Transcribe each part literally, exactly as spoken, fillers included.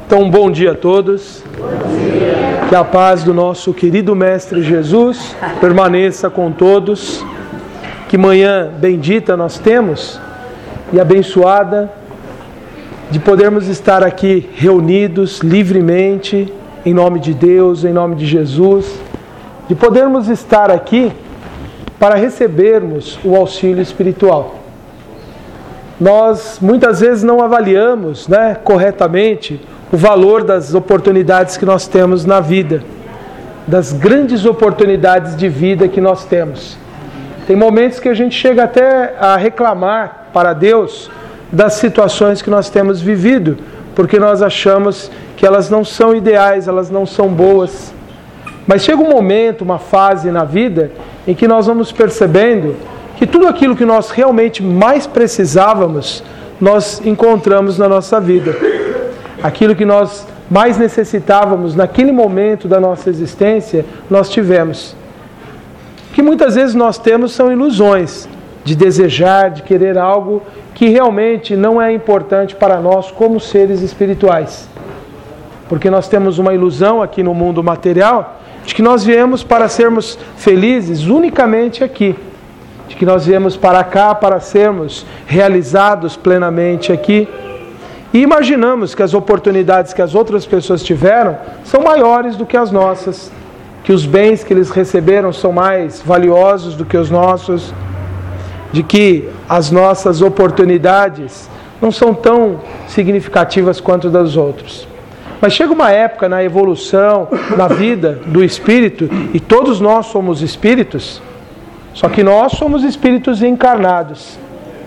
Então, bom dia a todos. Bom dia. Que a paz do nosso querido Mestre Jesus permaneça com todos. Que manhã bendita nós temos e abençoada de podermos estar aqui reunidos livremente, em nome de Deus, em nome de Jesus, de podermos estar aqui para recebermos o auxílio espiritual. Nós muitas vezes não avaliamos, né, corretamente o valor das oportunidades que nós temos na vida, das grandes oportunidades de vida que nós temos. Tem momentos que a gente chega até a reclamar para Deus das situações que nós temos vivido, porque nós achamos que elas não são ideais, elas não são boas. Mas chega um momento, uma fase na vida, em que nós vamos percebendo que tudo aquilo que nós realmente mais precisávamos, nós encontramos na nossa vida. Aquilo que nós mais necessitávamos naquele momento da nossa existência, nós tivemos. O que muitas vezes nós temos são ilusões de desejar, de querer algo que realmente não é importante para nós como seres espirituais. Porque nós temos uma ilusão aqui no mundo material de que nós viemos para sermos felizes unicamente aqui. De que nós viemos para cá para sermos realizados plenamente aqui. E imaginamos que as oportunidades que as outras pessoas tiveram são maiores do que as nossas. Que os bens que eles receberam são mais valiosos do que os nossos. De que as nossas oportunidades não são tão significativas quanto das outros. Mas chega uma época na evolução, na vida do espírito, e todos nós somos espíritos, só que nós somos espíritos encarnados,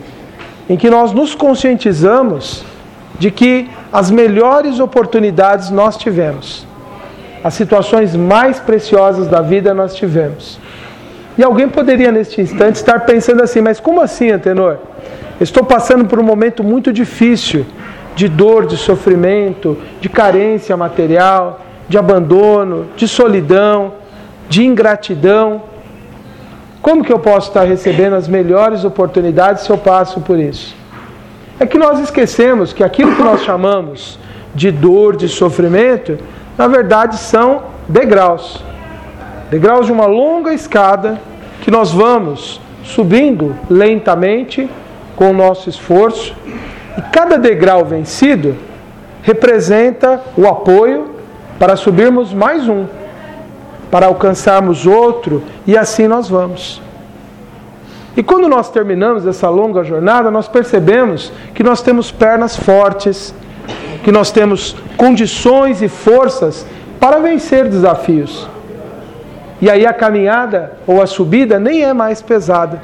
em que nós nos conscientizamos de que as melhores oportunidades nós tivemos, as situações mais preciosas da vida nós tivemos. E alguém poderia neste instante estar pensando assim, mas como assim, Antenor? Eu estou passando por um momento muito difícil, de dor, de sofrimento, de carência material, de abandono, de solidão, de ingratidão. Como que eu posso estar recebendo as melhores oportunidades se eu passo por isso? É que nós esquecemos que aquilo que nós chamamos de dor, de sofrimento, na verdade são degraus. Degraus de uma longa escada que nós vamos subindo lentamente com o nosso esforço. E cada degrau vencido representa o apoio para subirmos mais um, para alcançarmos outro, e assim nós vamos. E quando nós terminamos essa longa jornada, nós percebemos que nós temos pernas fortes, que nós temos condições e forças para vencer desafios. E aí a caminhada ou a subida nem é mais pesada.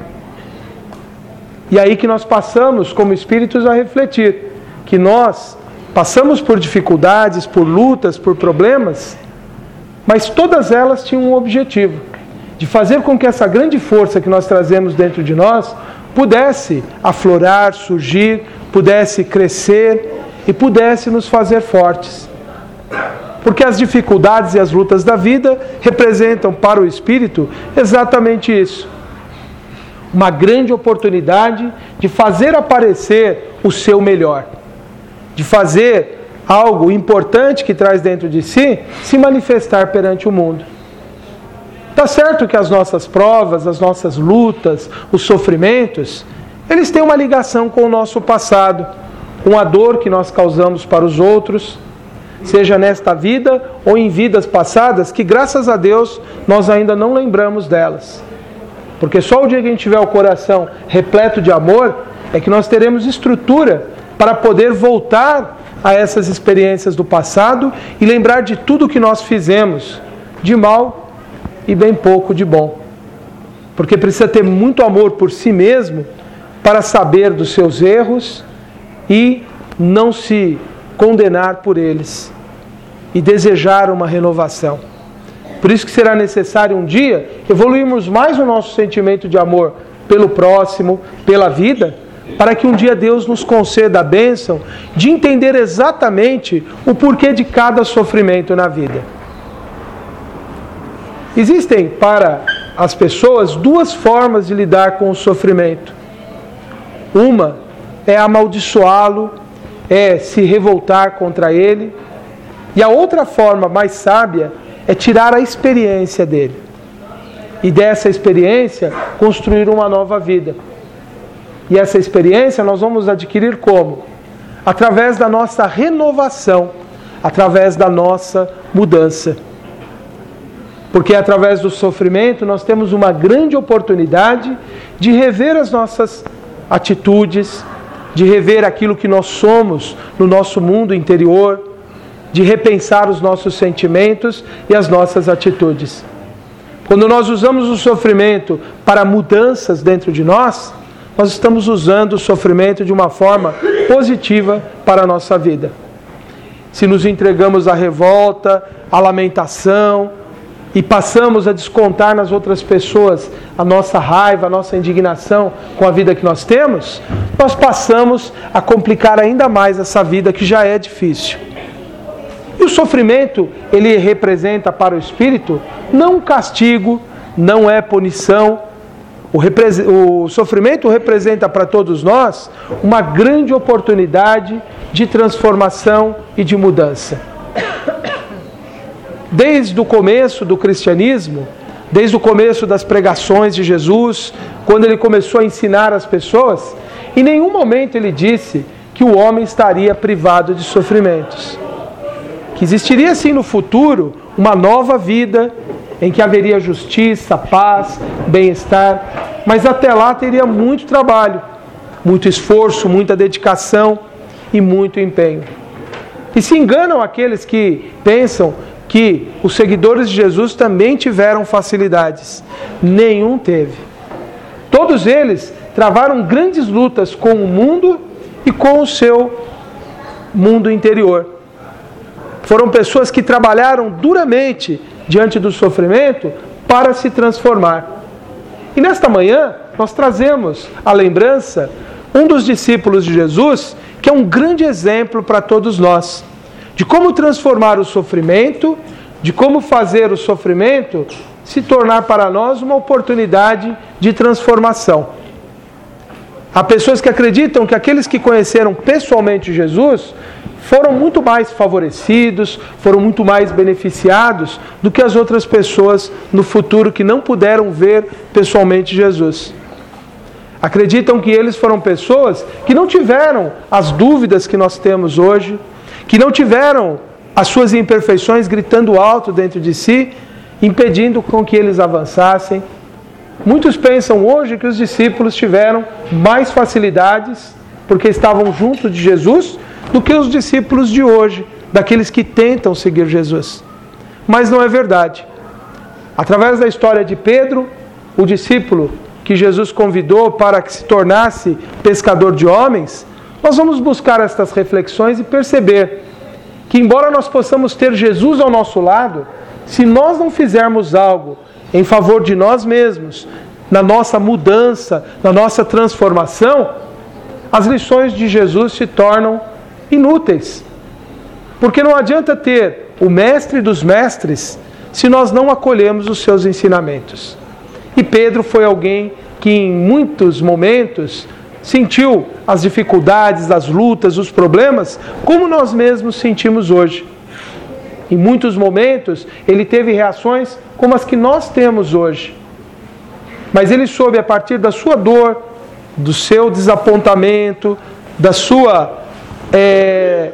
E aí que nós passamos como espíritos a refletir que nós passamos por dificuldades, por lutas, por problemas, mas todas elas tinham um objetivo, de fazer com que essa grande força que nós trazemos dentro de nós pudesse aflorar, surgir, pudesse crescer e pudesse nos fazer fortes. Porque as dificuldades e as lutas da vida representam para o espírito exatamente isso. Uma grande oportunidade de fazer aparecer o seu melhor, de fazer algo importante que traz dentro de si, se manifestar perante o mundo. Está certo que as nossas provas, as nossas lutas, os sofrimentos, eles têm uma ligação com o nosso passado, com a dor que nós causamos para os outros, seja nesta vida ou em vidas passadas, que graças a Deus nós ainda não lembramos delas. Porque só o dia que a gente tiver o coração repleto de amor, é que nós teremos estrutura para poder voltar a essas experiências do passado e lembrar de tudo que nós fizemos de mal e bem pouco de bom. Porque precisa ter muito amor por si mesmo para saber dos seus erros e não se condenar por eles e desejar uma renovação. Por isso que será necessário um dia evoluirmos mais o nosso sentimento de amor pelo próximo, pela vida, para que um dia Deus nos conceda a bênção de entender exatamente o porquê de cada sofrimento na vida. Existem para as pessoas duas formas de lidar com o sofrimento. Uma é amaldiçoá-lo, é se revoltar contra ele, E a outra forma mais sábia é tirar a experiência dele. E dessa experiência, construir uma nova vida. E essa experiência nós vamos adquirir como? Através da nossa renovação, através da nossa mudança. Porque através do sofrimento nós temos uma grande oportunidade de rever as nossas atitudes, de rever aquilo que nós somos no nosso mundo interior, de repensar os nossos sentimentos e as nossas atitudes. Quando nós usamos o sofrimento para mudanças dentro de nós, nós estamos usando o sofrimento de uma forma positiva para a nossa vida. Se nos entregamos à revolta, à lamentação e passamos a descontar nas outras pessoas a nossa raiva, a nossa indignação com a vida que nós temos, nós passamos a complicar ainda mais essa vida que já é difícil. E o sofrimento, ele representa para o espírito não castigo, não é punição. O, repre... o sofrimento representa para todos nós uma grande oportunidade de transformação e de mudança. Desde o começo do cristianismo, desde o começo das pregações de Jesus, quando ele começou a ensinar as pessoas, em nenhum momento ele disse que o homem estaria privado de sofrimentos. Que existiria sim no futuro uma nova vida em que haveria justiça, paz, bem-estar, mas até lá teria muito trabalho, muito esforço, muita dedicação e muito empenho. E se enganam aqueles que pensam que os seguidores de Jesus também tiveram facilidades. Nenhum teve. Todos eles travaram grandes lutas com o mundo e com o seu mundo interior. Foram pessoas que trabalharam duramente diante do sofrimento para se transformar. E nesta manhã, nós trazemos à lembrança um dos discípulos de Jesus, que é um grande exemplo para todos nós, de como transformar o sofrimento, de como fazer o sofrimento se tornar para nós uma oportunidade de transformação. Há pessoas que acreditam que aqueles que conheceram pessoalmente Jesus foram muito mais favorecidos, foram muito mais beneficiados do que as outras pessoas no futuro que não puderam ver pessoalmente Jesus. Acreditam que eles foram pessoas que não tiveram as dúvidas que nós temos hoje, que não tiveram as suas imperfeições gritando alto dentro de si, impedindo com que eles avançassem. Muitos pensam hoje que os discípulos tiveram mais facilidades porque estavam junto de Jesus do que os discípulos de hoje, daqueles que tentam seguir Jesus. Mas não é verdade. Através da história de Pedro, o discípulo que Jesus convidou para que se tornasse pescador de homens, nós vamos buscar estas reflexões e perceber que, embora nós possamos ter Jesus ao nosso lado, se nós não fizermos algo em favor de nós mesmos, na nossa mudança, na nossa transformação, as lições de Jesus se tornam inúteis. Porque não adianta ter o mestre dos mestres se nós não acolhemos os seus ensinamentos. E Pedro foi alguém que em muitos momentos sentiu as dificuldades, as lutas, os problemas, como nós mesmos sentimos hoje. Em muitos momentos ele teve reações como as que nós temos hoje. Mas ele soube, a partir da sua dor, do seu desapontamento, da sua é,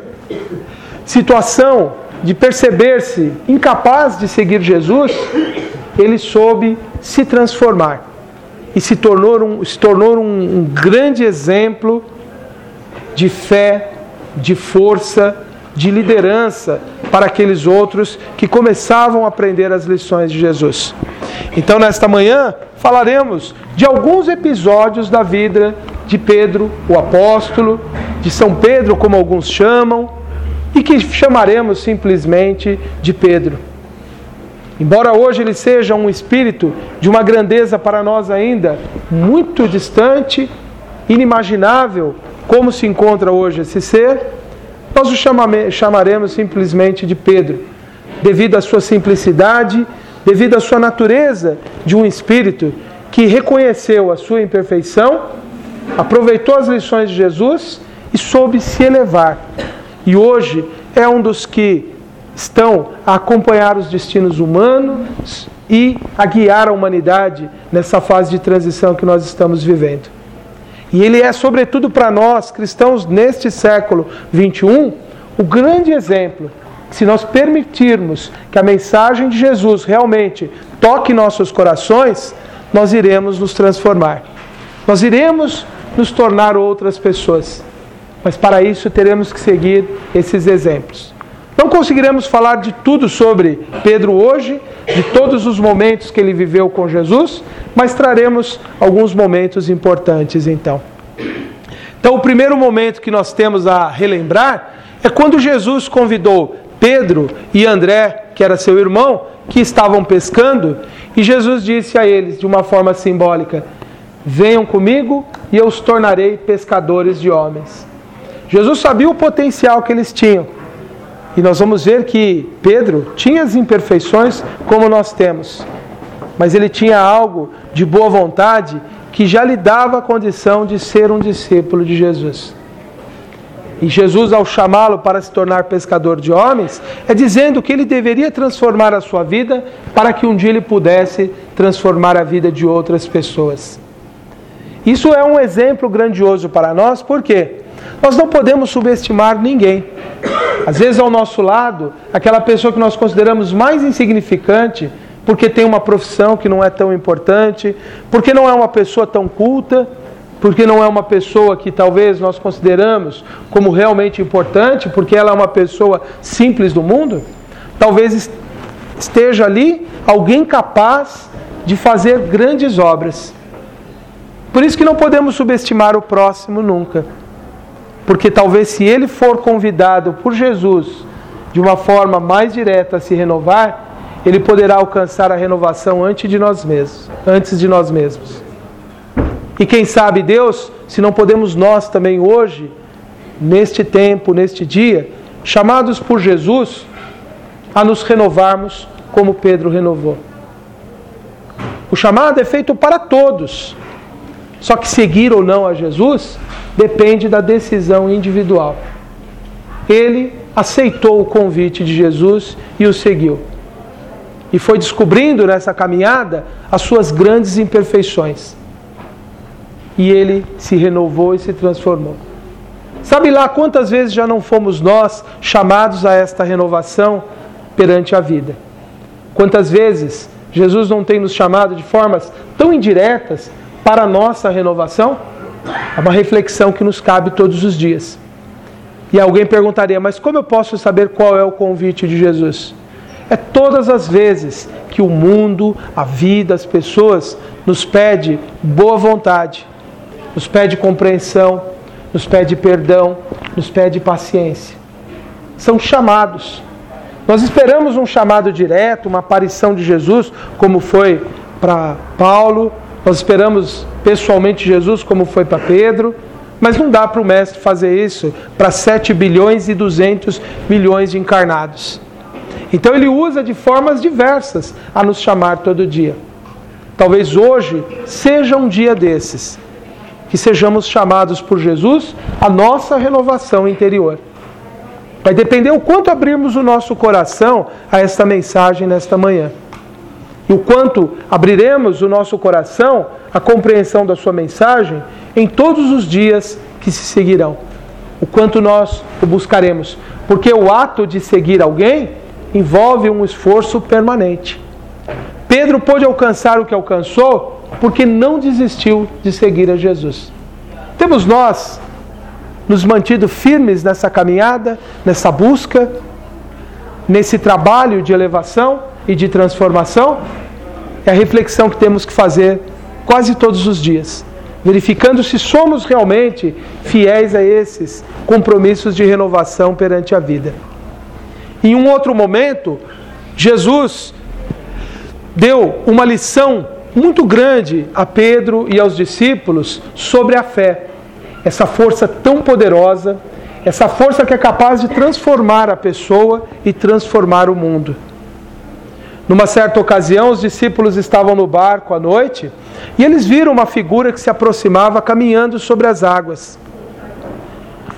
situação de perceber-se incapaz de seguir Jesus, ele soube se transformar e se tornou um, se tornou um, um grande exemplo de fé, de força, de liderança para aqueles outros que começavam a aprender as lições de Jesus. Então, nesta manhã, falaremos de alguns episódios da vida de Pedro, o apóstolo, de São Pedro, como alguns chamam, e que chamaremos simplesmente de Pedro. Embora hoje ele seja um espírito de uma grandeza para nós ainda muito distante, inimaginável como se encontra hoje esse ser, nós o chamaremos simplesmente de Pedro, devido à sua simplicidade, devido à sua natureza de um espírito que reconheceu a sua imperfeição, aproveitou as lições de Jesus e soube se elevar. E hoje é um dos que estão a acompanhar os destinos humanos e a guiar a humanidade nessa fase de transição que nós estamos vivendo. E ele é, sobretudo para nós, cristãos, neste século vinte e um, o grande exemplo. Se nós permitirmos que a mensagem de Jesus realmente toque nossos corações, nós iremos nos transformar. Nós iremos nos tornar outras pessoas. Mas para isso teremos que seguir esses exemplos. Não conseguiremos falar de tudo sobre Pedro hoje, de todos os momentos que ele viveu com Jesus, mas traremos alguns momentos importantes então. Então o primeiro momento que nós temos a relembrar é quando Jesus convidou Pedro e André, que era seu irmão, que estavam pescando, e Jesus disse a eles de uma forma simbólica: venham comigo e eu os tornarei pescadores de homens. Jesus sabia o potencial que eles tinham. E nós vamos ver que Pedro tinha as imperfeições como nós temos. Mas ele tinha algo de boa vontade que já lhe dava a condição de ser um discípulo de Jesus. E Jesus, ao chamá-lo para se tornar pescador de homens, é dizendo que ele deveria transformar a sua vida para que um dia ele pudesse transformar a vida de outras pessoas. Isso é um exemplo grandioso para nós, por quê? Nós não podemos subestimar ninguém. Às vezes ao nosso lado, aquela pessoa que nós consideramos mais insignificante, porque tem uma profissão que não é tão importante, porque não é uma pessoa tão culta, porque não é uma pessoa que talvez nós consideramos como realmente importante, porque ela é uma pessoa simples do mundo, talvez esteja ali alguém capaz de fazer grandes obras. Por isso que não podemos subestimar o próximo nunca. Porque talvez se ele for convidado por Jesus de uma forma mais direta a se renovar, ele poderá alcançar a renovação antes de nós mesmos, antes de nós mesmos. E quem sabe Deus, se não podemos nós também hoje, neste tempo, neste dia, chamados por Jesus, a nos renovarmos como Pedro renovou. O chamado é feito para todos. Só que seguir ou não a Jesus depende da decisão individual. Ele aceitou o convite de Jesus e o seguiu. E foi descobrindo nessa caminhada as suas grandes imperfeições. E ele se renovou e se transformou. Sabe lá quantas vezes já não fomos nós chamados a esta renovação perante a vida? Quantas vezes Jesus não tem nos chamado de formas tão indiretas para a nossa renovação? É uma reflexão que nos cabe todos os dias. E alguém perguntaria, mas como eu posso saber qual é o convite de Jesus? É todas as vezes que o mundo, a vida, as pessoas nos pede boa vontade, nos pede compreensão, nos pede perdão, nos pede paciência. São chamados. Nós esperamos um chamado direto, uma aparição de Jesus, como foi para Paulo. Nós esperamos pessoalmente Jesus, como foi para Pedro. Mas não dá para o mestre fazer isso para sete bilhões e duzentos milhões de encarnados. Então ele usa de formas diversas a nos chamar todo dia. Talvez hoje seja um dia desses, que sejamos chamados por Jesus à nossa renovação interior. Vai depender o quanto abrirmos o nosso coração a esta mensagem nesta manhã. E o quanto abriremos o nosso coração à compreensão da sua mensagem em todos os dias que se seguirão. O quanto nós o buscaremos. Porque o ato de seguir alguém envolve um esforço permanente. Pedro pôde alcançar o que alcançou porque não desistiu de seguir a Jesus. Temos nós nos mantido firmes nessa caminhada, nessa busca, nesse trabalho de elevação e de transformação? É a reflexão que temos que fazer quase todos os dias, verificando se somos realmente fiéis a esses compromissos de renovação perante a vida. Em um outro momento, Jesus deu uma lição muito grande a Pedro e aos discípulos sobre a fé. Essa força tão poderosa, essa força que é capaz de transformar a pessoa e transformar o mundo. Numa certa ocasião, os discípulos estavam no barco à noite e eles viram uma figura que se aproximava caminhando sobre as águas.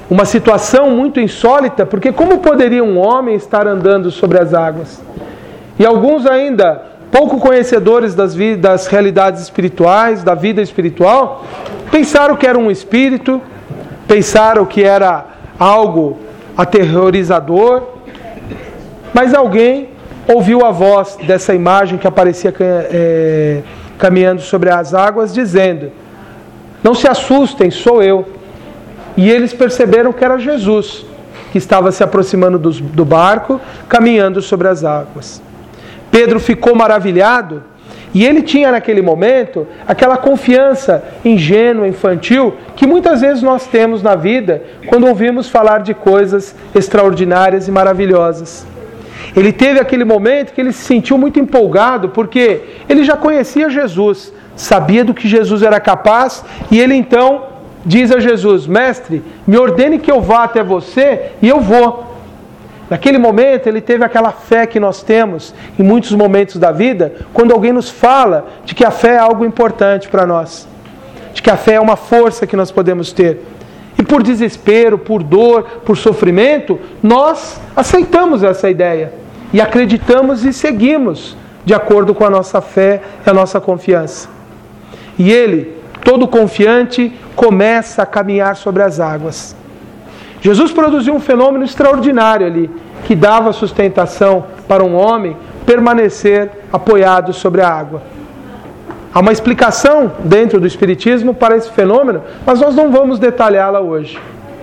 Uma situação muito insólita, porque como poderia um homem estar andando sobre as águas? E alguns ainda, pouco conhecedores das, das realidades espirituais, da vida espiritual, pensaram que era um espírito, pensaram que era algo aterrorizador, mas alguém ouviu a voz dessa imagem que aparecia é, caminhando sobre as águas, dizendo: não se assustem, sou eu. E eles perceberam que era Jesus, que estava se aproximando do, do barco, caminhando sobre as águas. Pedro ficou maravilhado, e ele tinha naquele momento aquela confiança ingênua, infantil, que muitas vezes nós temos na vida quando ouvimos falar de coisas extraordinárias e maravilhosas. Ele teve aquele momento que ele se sentiu muito empolgado, porque ele já conhecia Jesus, sabia do que Jesus era capaz, e ele então diz a Jesus: mestre, me ordene que eu vá até você, e eu vou. Naquele momento ele teve aquela fé que nós temos em muitos momentos da vida, quando alguém nos fala de que a fé é algo importante para nós, de que a fé é uma força que nós podemos ter. E por desespero, por dor, por sofrimento, nós aceitamos essa ideia e acreditamos e seguimos de acordo com a nossa fé e a nossa confiança. E ele, todo confiante, começa a caminhar sobre as águas. Jesus produziu um fenômeno extraordinário ali, que dava sustentação para um homem permanecer apoiado sobre a água. Há uma explicação dentro do Espiritismo para esse fenômeno, mas nós não vamos detalhá-la hoje.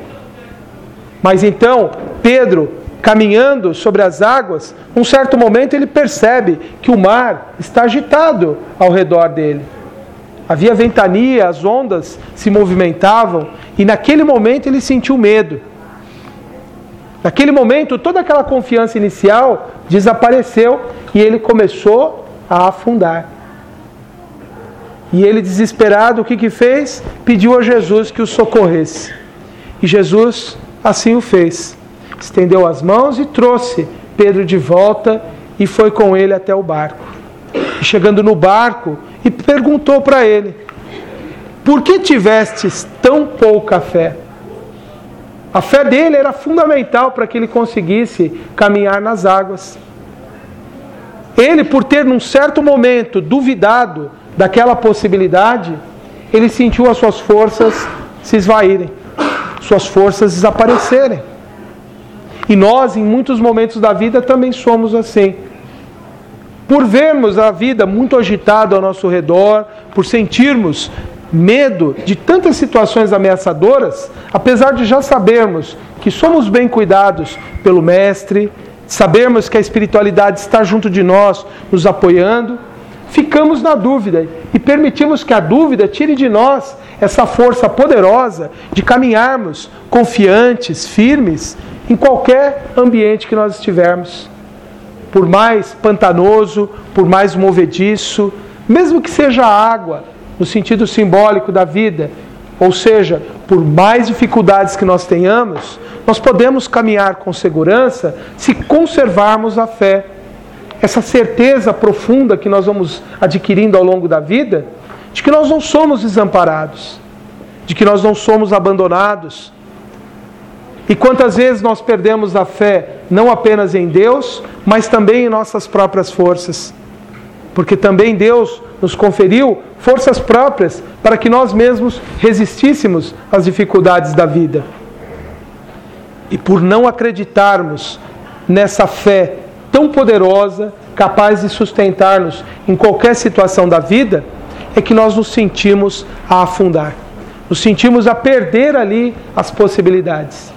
Mas então, Pedro, caminhando sobre as águas, num certo momento ele percebe que o mar está agitado ao redor dele. Havia ventania, as ondas se movimentavam, e naquele momento ele sentiu medo. Naquele momento, toda aquela confiança inicial desapareceu e ele começou a afundar. E ele, desesperado, o que que fez? Pediu a Jesus que o socorresse. E Jesus assim o fez. Estendeu as mãos e trouxe Pedro de volta e foi com ele até o barco. E chegando no barco, e perguntou para ele: por que tivestes tão pouca fé? A fé dele era fundamental para que ele conseguisse caminhar nas águas. Ele, por ter num certo momento duvidado daquela possibilidade, ele sentiu as suas forças se esvaírem, suas forças desaparecerem. E nós, em muitos momentos da vida, também somos assim. Por vermos a vida muito agitada ao nosso redor, por sentirmos medo de tantas situações ameaçadoras, apesar de já sabermos que somos bem cuidados pelo Mestre, sabermos que a espiritualidade está junto de nós, nos apoiando, ficamos na dúvida e permitimos que a dúvida tire de nós essa força poderosa de caminharmos confiantes, firmes, em qualquer ambiente que nós estivermos. Por mais pantanoso, por mais movediço, mesmo que seja água, no sentido simbólico da vida, ou seja, por mais dificuldades que nós tenhamos, nós podemos caminhar com segurança se conservarmos a fé. Essa certeza profunda que nós vamos adquirindo ao longo da vida, de que nós não somos desamparados, de que nós não somos abandonados. E quantas vezes nós perdemos a fé, não apenas em Deus, mas também em nossas próprias forças. Porque também Deus nos conferiu forças próprias para que nós mesmos resistíssemos às dificuldades da vida. E por não acreditarmos nessa fé tão poderosa, capaz de sustentar-nos em qualquer situação da vida, é que nós nos sentimos a afundar. Nos sentimos a perder ali as possibilidades.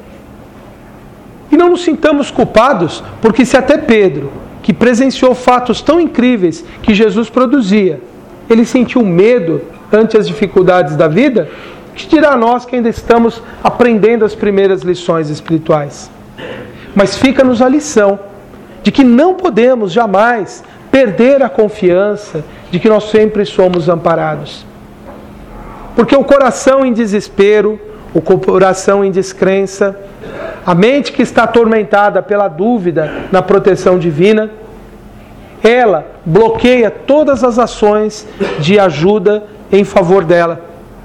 E não nos sintamos culpados, porque se até Pedro, que presenciou fatos tão incríveis que Jesus produzia, ele sentiu medo ante as dificuldades da vida, que dirá a nós que ainda estamos aprendendo as primeiras lições espirituais. Mas fica-nos a lição de que não podemos jamais perder a confiança de que nós sempre somos amparados. Porque o coração em desespero, o coração em descrença, a mente que está atormentada pela dúvida na proteção divina, ela bloqueia todas as ações de ajuda em favor dela.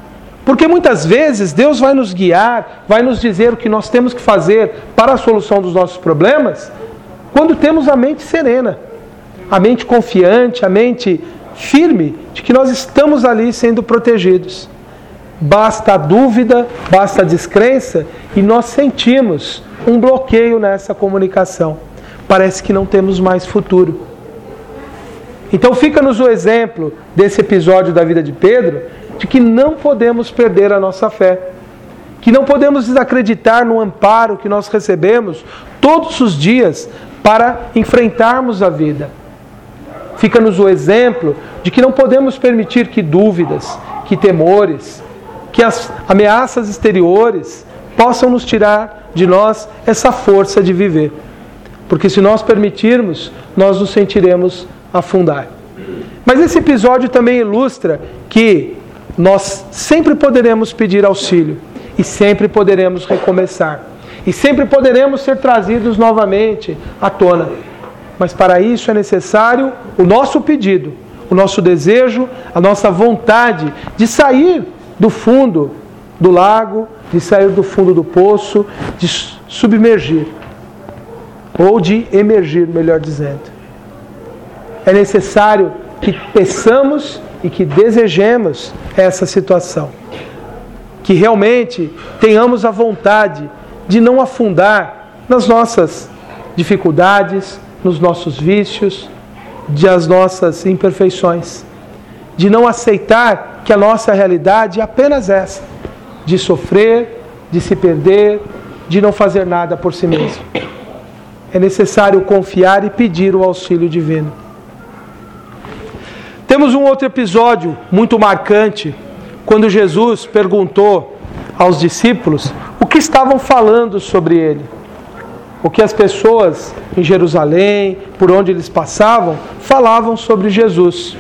Porque muitas vezes Deus vai nos guiar, vai nos dizer o que nós temos que fazer para a solução dos nossos problemas, quando temos a mente serena, a mente confiante, a mente firme de que nós estamos ali sendo protegidos. Basta a dúvida, basta a descrença e nós sentimos um bloqueio nessa comunicação. Parece que não temos mais futuro. Então fica-nos o exemplo desse episódio da vida de Pedro, de que não podemos perder a nossa fé, que não podemos desacreditar no amparo que nós recebemos todos os dias para enfrentarmos a vida. Fica-nos o exemplo de que não podemos permitir que dúvidas, que temores, que as ameaças exteriores possam nos tirar de nós essa força de viver. Porque se nós permitirmos, nós nos sentiremos afundar. Mas esse episódio também ilustra que nós sempre poderemos pedir auxílio e sempre poderemos recomeçar e sempre poderemos ser trazidos novamente à tona. Mas para isso é necessário o nosso pedido, o nosso desejo, a nossa vontade de sair do fundo do lago, de sair do fundo do poço, de submergir ou de emergir, melhor dizendo. É necessário que peçamos e que desejemos essa situação. Que realmente tenhamos a vontade de não afundar nas nossas dificuldades, nos nossos vícios, das nossas imperfeições. De não aceitar que a nossa realidade é apenas essa, de sofrer, de se perder, de não fazer nada por si mesmo. É necessário confiar e pedir o auxílio divino. Temos um outro episódio muito marcante, quando Jesus perguntou aos discípulos o que estavam falando sobre ele. O que as pessoas em Jerusalém, por onde eles passavam, falavam sobre Jesus.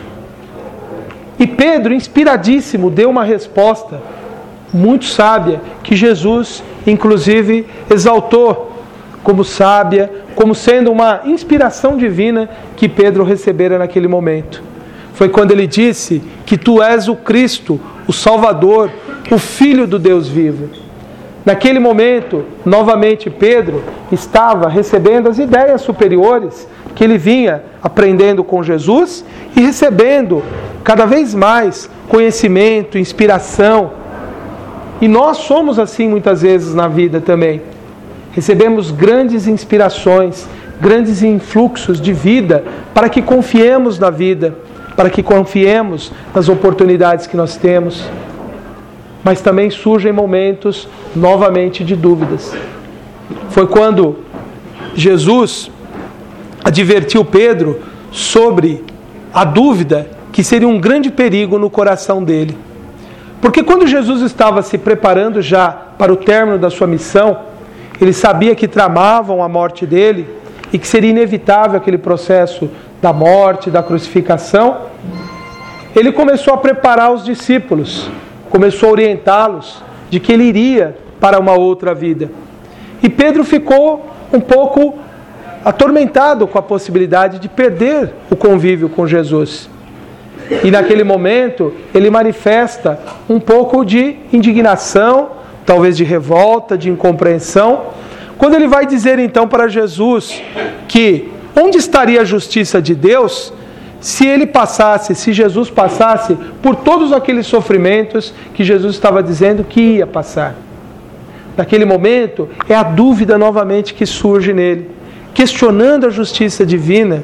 E Pedro, inspiradíssimo, deu uma resposta muito sábia, que Jesus, inclusive, exaltou como sábia, como sendo uma inspiração divina que Pedro recebera naquele momento. Foi quando ele disse que tu és o Cristo, o Salvador, o Filho do Deus vivo. Naquele momento, novamente Pedro estava recebendo as ideias superiores que ele vinha aprendendo com Jesus e recebendo cada vez mais conhecimento, inspiração. E nós somos assim muitas vezes na vida também. Recebemos grandes inspirações, grandes influxos de vida para que confiemos na vida, para que confiemos nas oportunidades que nós temos. Mas também surgem momentos novamente de dúvidas. Foi quando Jesus advertiu Pedro sobre a dúvida que seria um grande perigo no coração dele. Porque quando Jesus estava se preparando já para o término da sua missão, ele sabia que tramavam a morte dele e que seria inevitável aquele processo da morte, da crucificação. Ele começou a preparar os discípulos, começou a orientá-los de que ele iria para uma outra vida. E Pedro ficou um pouco atormentado com a possibilidade de perder o convívio com Jesus. E naquele momento ele manifesta um pouco de indignação, talvez de revolta, de incompreensão, quando ele vai dizer então para Jesus que onde estaria a justiça de Deus se ele passasse, se Jesus passasse por todos aqueles sofrimentos que Jesus estava dizendo que ia passar. Naquele momento é a dúvida novamente que surge nele, questionando a justiça divina.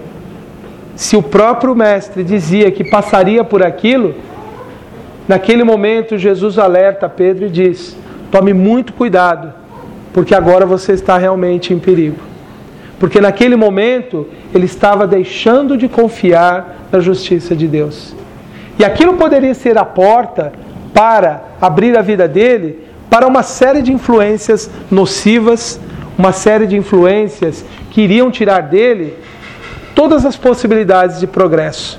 Se o próprio mestre dizia que passaria por aquilo, naquele momento Jesus alerta Pedro e diz: tome muito cuidado, porque agora você está realmente em perigo. Porque naquele momento ele estava deixando de confiar na justiça de Deus. E aquilo poderia ser a porta para abrir a vida dele para uma série de influências nocivas, uma série de influências que iriam tirar dele todas as possibilidades de progresso.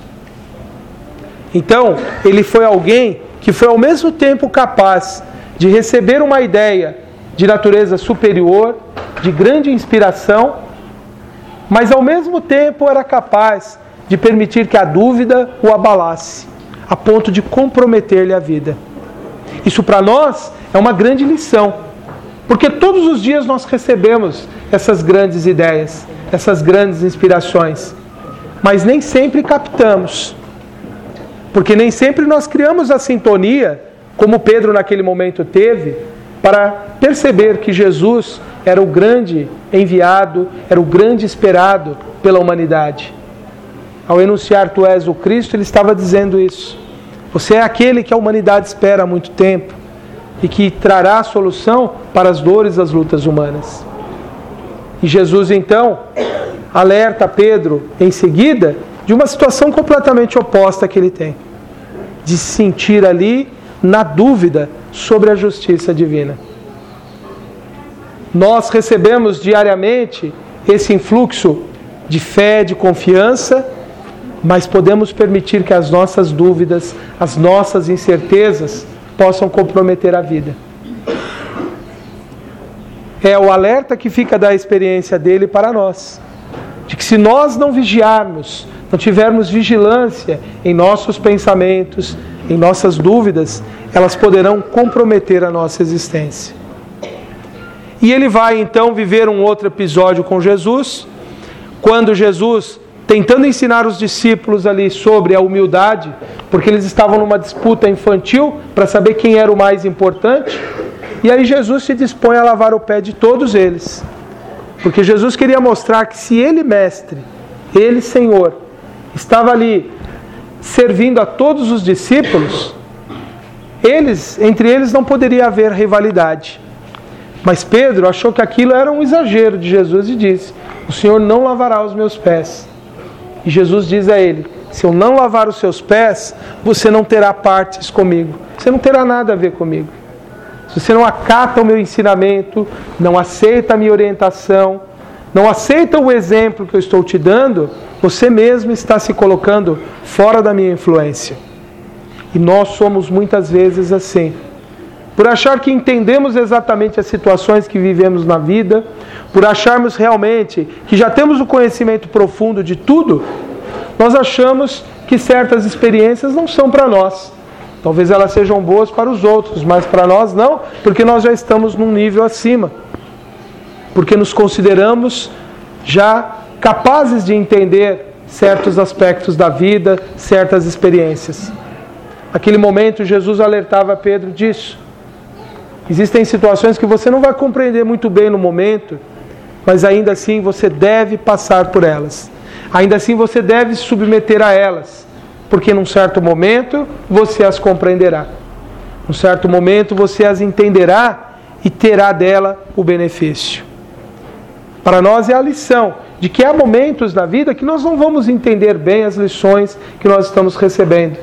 Então, ele foi alguém que foi ao mesmo tempo capaz de receber uma ideia de natureza superior, de grande inspiração, mas ao mesmo tempo era capaz de permitir que a dúvida o abalasse, a ponto de comprometer-lhe a vida. Isso para nós é uma grande lição, porque todos os dias nós recebemos essas grandes ideias, essas grandes inspirações, mas nem sempre captamos, porque nem sempre nós criamos a sintonia, como Pedro naquele momento teve, para perceber que Jesus era o grande enviado, era o grande esperado pela humanidade. Ao enunciar tu és o Cristo, ele estava dizendo isso. Você é aquele que a humanidade espera há muito tempo e que trará a solução para as dores das lutas humanas. E Jesus então alerta Pedro em seguida de uma situação completamente oposta que ele tem, de se sentir ali na dúvida sobre a justiça divina. Nós recebemos diariamente esse influxo de fé, de confiança, mas podemos permitir que as nossas dúvidas, as nossas incertezas possam comprometer a vida. É o alerta que fica da experiência dele para nós, de que se nós não vigiarmos, não tivermos vigilância em nossos pensamentos, em nossas dúvidas, elas poderão comprometer a nossa existência. E ele vai então viver um outro episódio com Jesus, quando Jesus, tentando ensinar os discípulos ali sobre a humildade, porque eles estavam numa disputa infantil para saber quem era o mais importante, e aí Jesus se dispõe a lavar o pé de todos eles, porque Jesus queria mostrar que se ele, mestre, ele, Senhor, estava ali servindo a todos os discípulos, eles, entre eles não poderia haver rivalidade. Mas Pedro achou que aquilo era um exagero de Jesus e disse: o Senhor não lavará os meus pés. E Jesus diz a ele: se eu não lavar os seus pés, você não terá partes comigo, você não terá nada a ver comigo. Se você não acata o meu ensinamento, não aceita a minha orientação, não aceita o exemplo que eu estou te dando, você mesmo está se colocando fora da minha influência. E nós somos muitas vezes assim. Por achar que entendemos exatamente as situações que vivemos na vida, por acharmos realmente que já temos o conhecimento profundo de tudo, nós achamos que certas experiências não são para nós. Talvez elas sejam boas para os outros, mas para nós não, porque nós já estamos num nível acima. Porque nos consideramos já capazes de entender certos aspectos da vida, certas experiências. Naquele momento, Jesus alertava Pedro disso. Existem situações que você não vai compreender muito bem no momento, mas ainda assim você deve passar por elas. Ainda assim você deve se submeter a elas, porque num certo momento você as compreenderá. Num certo momento você as entenderá e terá dela o benefício. Para nós é a lição de que há momentos na vida que nós não vamos entender bem as lições que nós estamos recebendo.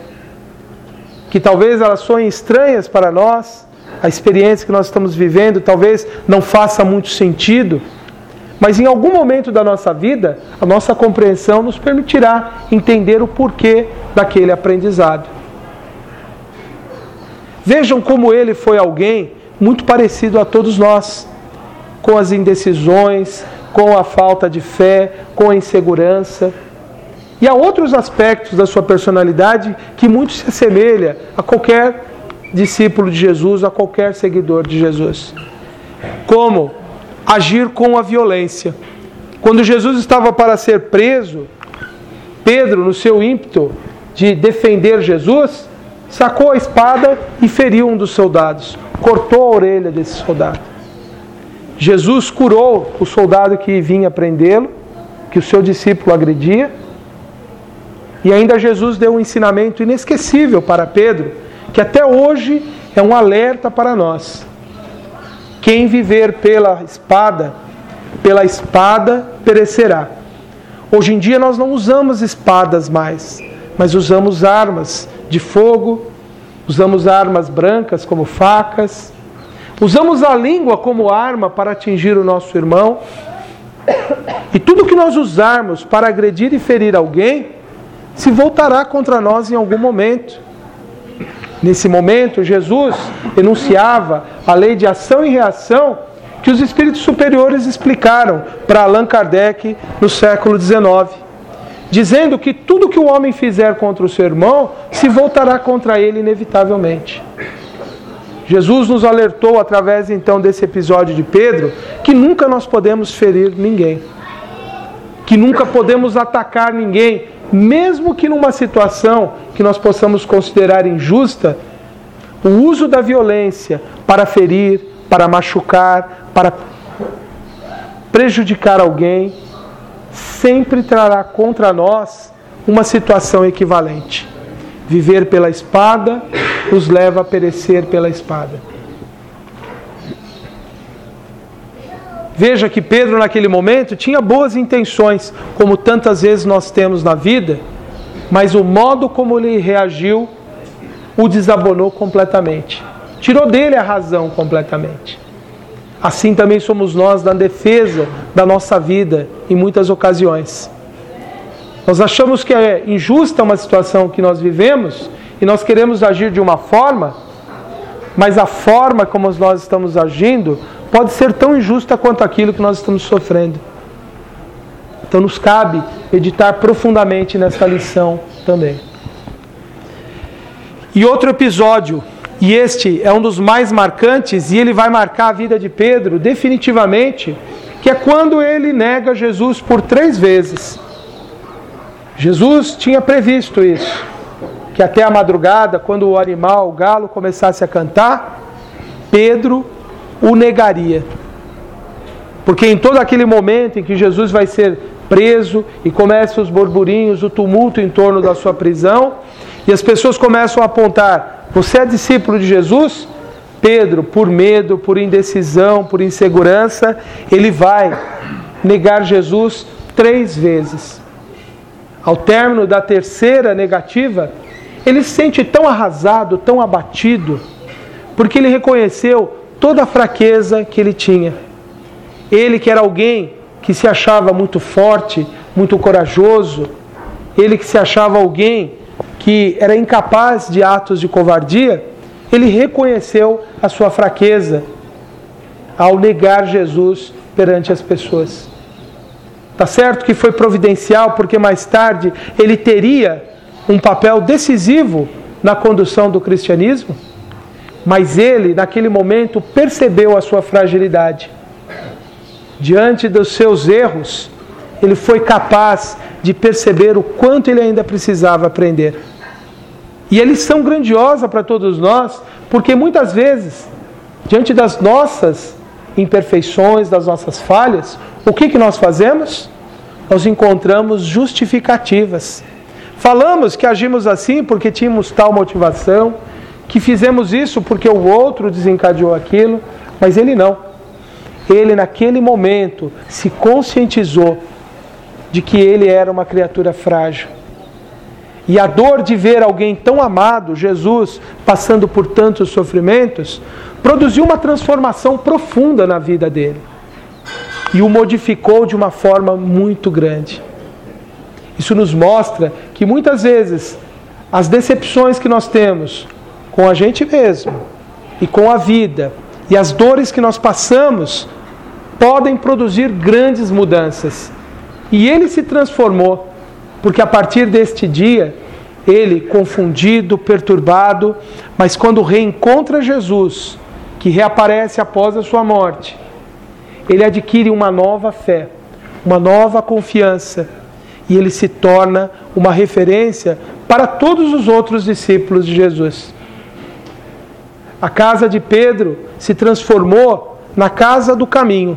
Que talvez elas soem estranhas para nós, a experiência que nós estamos vivendo talvez não faça muito sentido, mas em algum momento da nossa vida, a nossa compreensão nos permitirá entender o porquê daquele aprendizado. Vejam como ele foi alguém muito parecido a todos nós, com as indecisões, com a falta de fé, com a insegurança. E há outros aspectos da sua personalidade que muito se assemelha a qualquer discípulo de Jesus, a qualquer seguidor de Jesus. Como agir com a violência. Quando Jesus estava para ser preso, Pedro, no seu ímpeto de defender Jesus, sacou a espada e feriu um dos soldados, cortou a orelha desse soldado. Jesus curou o soldado que vinha prendê-lo, que o seu discípulo agredia, e ainda Jesus deu um ensinamento inesquecível para Pedro, que até hoje é um alerta para nós. Quem viver pela espada, pela espada perecerá. Hoje em dia nós não usamos espadas mais, mas usamos armas de fogo, usamos armas brancas como facas, usamos a língua como arma para atingir o nosso irmão. E tudo que nós usarmos para agredir e ferir alguém, se voltará contra nós em algum momento. Nesse momento, Jesus enunciava a lei de ação e reação que os espíritos superiores explicaram para Allan Kardec no século dezenove, dizendo que tudo que o homem fizer contra o seu irmão se voltará contra ele inevitavelmente. Jesus nos alertou através então desse episódio de Pedro que nunca nós podemos ferir ninguém, que nunca podemos atacar ninguém, mesmo que numa situação que nós possamos considerar injusta. O uso da violência para ferir, para machucar, para prejudicar alguém, sempre trará contra nós uma situação equivalente. Viver pela espada nos leva a perecer pela espada. Veja que Pedro naquele momento tinha boas intenções, como tantas vezes nós temos na vida, mas o modo como ele reagiu o desabonou completamente. Tirou dele a razão completamente. Assim também somos nós na defesa da nossa vida em muitas ocasiões. Nós achamos que é injusta uma situação que nós vivemos e nós queremos agir de uma forma, mas a forma como nós estamos agindo pode ser tão injusta quanto aquilo que nós estamos sofrendo. Então nos cabe meditar profundamente nessa lição também. E outro episódio, e este é um dos mais marcantes, e ele vai marcar a vida de Pedro definitivamente, que é quando ele nega Jesus por três vezes. Jesus tinha previsto isso, que até a madrugada, quando o animal, o galo, começasse a cantar, Pedro o negaria. Porque em todo aquele momento em que Jesus vai ser preso e começam os burburinhos, o tumulto em torno da sua prisão, e as pessoas começam a apontar: você é discípulo de Jesus? Pedro, por medo, por indecisão, por insegurança, ele vai negar Jesus três vezes. Ao término da terceira negativa, ele se sente tão arrasado, tão abatido, porque ele reconheceu toda a fraqueza que ele tinha. Ele que era alguém que se achava muito forte, muito corajoso, ele que se achava alguém que era incapaz de atos de covardia, ele reconheceu a sua fraqueza ao negar Jesus perante as pessoas. Está certo que foi providencial, porque mais tarde ele teria um papel decisivo na condução do cristianismo, mas ele, naquele momento, percebeu a sua fragilidade. Diante dos seus erros, ele foi capaz de perceber o quanto ele ainda precisava aprender. E a lição grandiosa para todos nós, porque muitas vezes, diante das nossas imperfeições, das nossas falhas, o que, que nós fazemos? Nós encontramos justificativas. Falamos que agimos assim porque tínhamos tal motivação, que fizemos isso porque o outro desencadeou aquilo, mas ele não. Ele, naquele momento, se conscientizou de que ele era uma criatura frágil. E a dor de ver alguém tão amado, Jesus, passando por tantos sofrimentos, produziu uma transformação profunda na vida dele. E o modificou de uma forma muito grande. Isso nos mostra que muitas vezes as decepções que nós temos com a gente mesmo e com a vida e as dores que nós passamos podem produzir grandes mudanças. E ele se transformou, porque a partir deste dia, ele, confundido, perturbado, mas quando reencontra Jesus, que reaparece após a sua morte, ele adquire uma nova fé, uma nova confiança, e ele se torna uma referência para todos os outros discípulos de Jesus. A casa de Pedro se transformou na casa do caminho,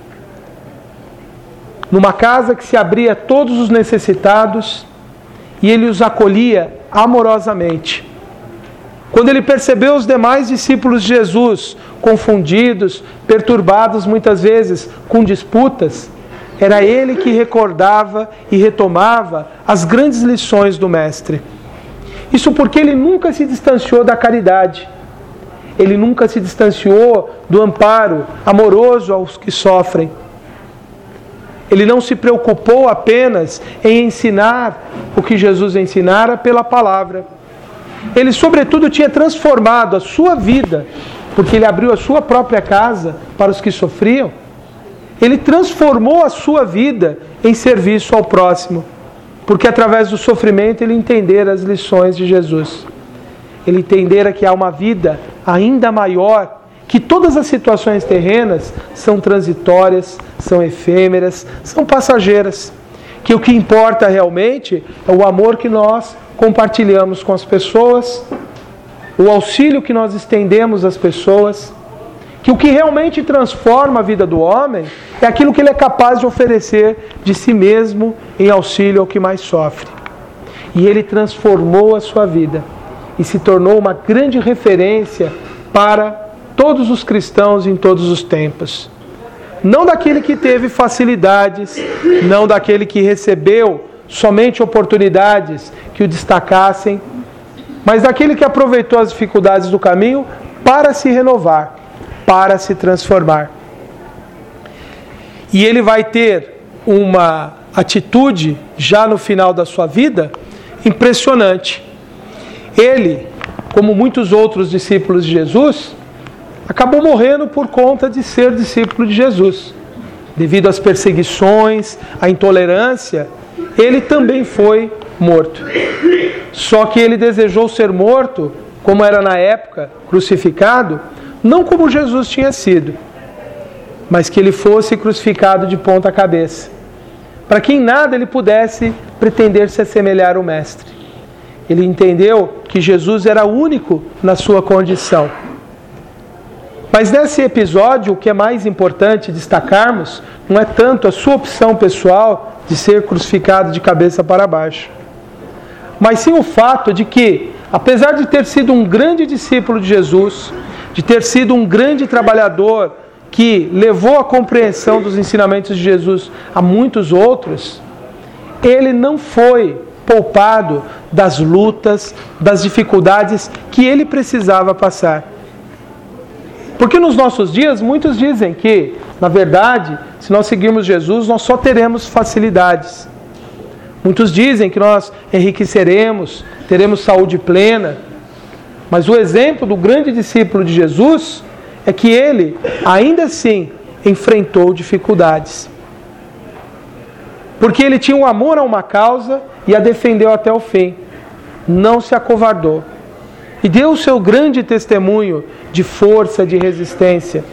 numa casa que se abria a todos os necessitados e ele os acolhia amorosamente. Quando ele percebeu os demais discípulos de Jesus confundidos, perturbados muitas vezes com disputas, era ele que recordava e retomava as grandes lições do Mestre. Isso porque ele nunca se distanciou da caridade. Ele nunca se distanciou do amparo amoroso aos que sofrem. Ele não se preocupou apenas em ensinar o que Jesus ensinara pela palavra. Ele, sobretudo, tinha transformado a sua vida, porque ele abriu a sua própria casa para os que sofriam. Ele transformou a sua vida em serviço ao próximo, porque através do sofrimento ele entendera as lições de Jesus. Ele entendera que há uma vida ainda maior, que todas as situações terrenas são transitórias, são efêmeras, são passageiras. Que o que importa realmente é o amor que nós compartilhamos com as pessoas, o auxílio que nós estendemos às pessoas, que o que realmente transforma a vida do homem é aquilo que ele é capaz de oferecer de si mesmo em auxílio ao que mais sofre. E ele transformou a sua vida e se tornou uma grande referência para todos os cristãos em todos os tempos. Não daquele que teve facilidades, não daquele que recebeu somente oportunidades que o destacassem, mas daquele que aproveitou as dificuldades do caminho para se renovar, para se transformar. E ele vai ter uma atitude, já no final da sua vida, impressionante. Ele, como muitos outros discípulos de Jesus, acabou morrendo por conta de ser discípulo de Jesus. Devido às perseguições, à intolerância, ele também foi morto. Só que ele desejou ser morto, como era na época, crucificado, não como Jesus tinha sido, mas que ele fosse crucificado de ponta cabeça, para que em nada ele pudesse pretender se assemelhar ao Mestre. Ele entendeu que Jesus era único na sua condição. Mas nesse episódio, o que é mais importante destacarmos não é tanto a sua opção pessoal de ser crucificado de cabeça para baixo, mas sim o fato de que, apesar de ter sido um grande discípulo de Jesus, de ter sido um grande trabalhador que levou a compreensão dos ensinamentos de Jesus a muitos outros, ele não foi poupado das lutas, das dificuldades que ele precisava passar. Porque nos nossos dias, muitos dizem que, na verdade, se nós seguirmos Jesus, nós só teremos facilidades. Muitos dizem que nós enriqueceremos, teremos saúde plena. Mas o exemplo do grande discípulo de Jesus é que ele, ainda assim, enfrentou dificuldades. Porque ele tinha um amor a uma causa e a defendeu até o fim. Não se acovardou. E deu o seu grande testemunho de força, de resistência.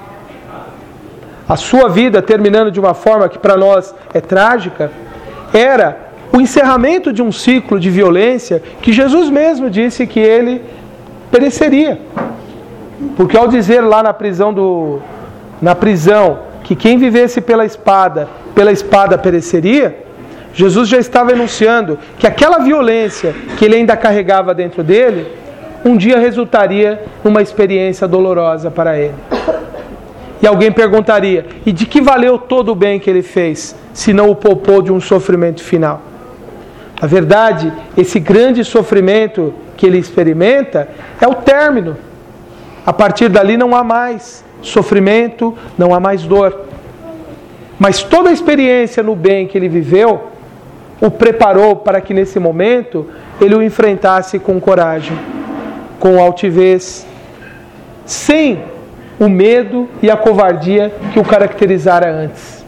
A sua vida, terminando de uma forma que para nós é trágica, era o encerramento de um ciclo de violência que Jesus mesmo disse que ele pereceria. Porque ao dizer lá na prisão, do, na prisão que quem vivesse pela espada, pela espada pereceria, Jesus já estava enunciando que aquela violência que ele ainda carregava dentro dele, um dia resultaria numa experiência dolorosa para ele. E alguém perguntaria, e de que valeu todo o bem que ele fez, se não o poupou de um sofrimento final? Na verdade, esse grande sofrimento que ele experimenta é o término. A partir dali não há mais sofrimento, não há mais dor. Mas toda a experiência no bem que ele viveu, o preparou para que nesse momento ele o enfrentasse com coragem, com altivez, sem o medo e a covardia que o caracterizara antes.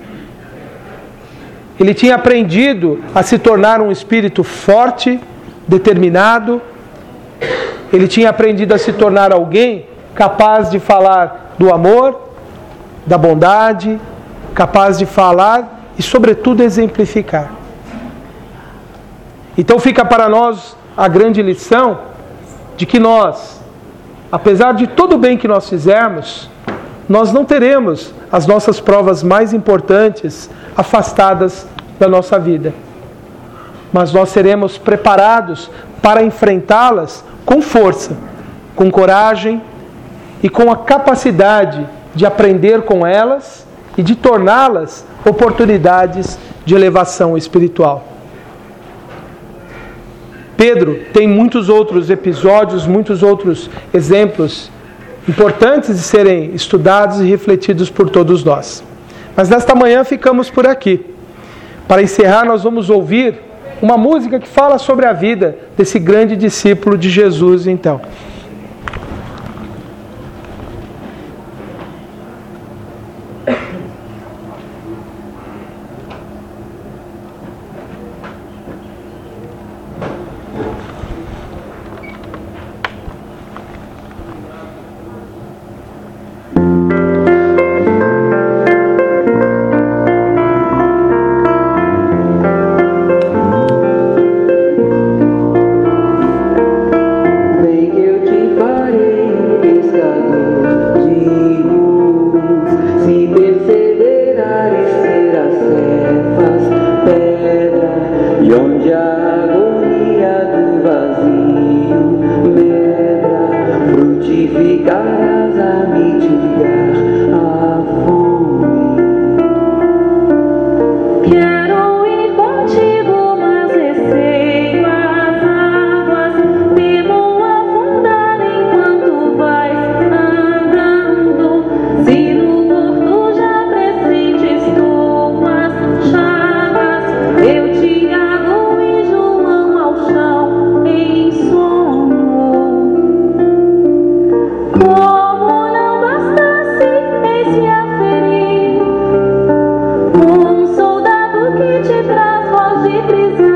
Ele tinha aprendido a se tornar um espírito forte, determinado. Ele tinha aprendido a se tornar alguém capaz de falar do amor, da bondade, capaz de falar e, sobretudo, exemplificar. Então fica para nós a grande lição de que nós, apesar de todo o bem que nós fizermos, nós não teremos as nossas provas mais importantes afastadas da nossa vida. Mas nós seremos preparados para enfrentá-las com força, com coragem e com a capacidade de aprender com elas e de torná-las oportunidades de elevação espiritual. Pedro tem muitos outros episódios, muitos outros exemplos importantes de serem estudados e refletidos por todos nós. Mas nesta manhã ficamos por aqui. Para encerrar, nós vamos ouvir uma música que fala sobre a vida desse grande discípulo de Jesus, então. sempre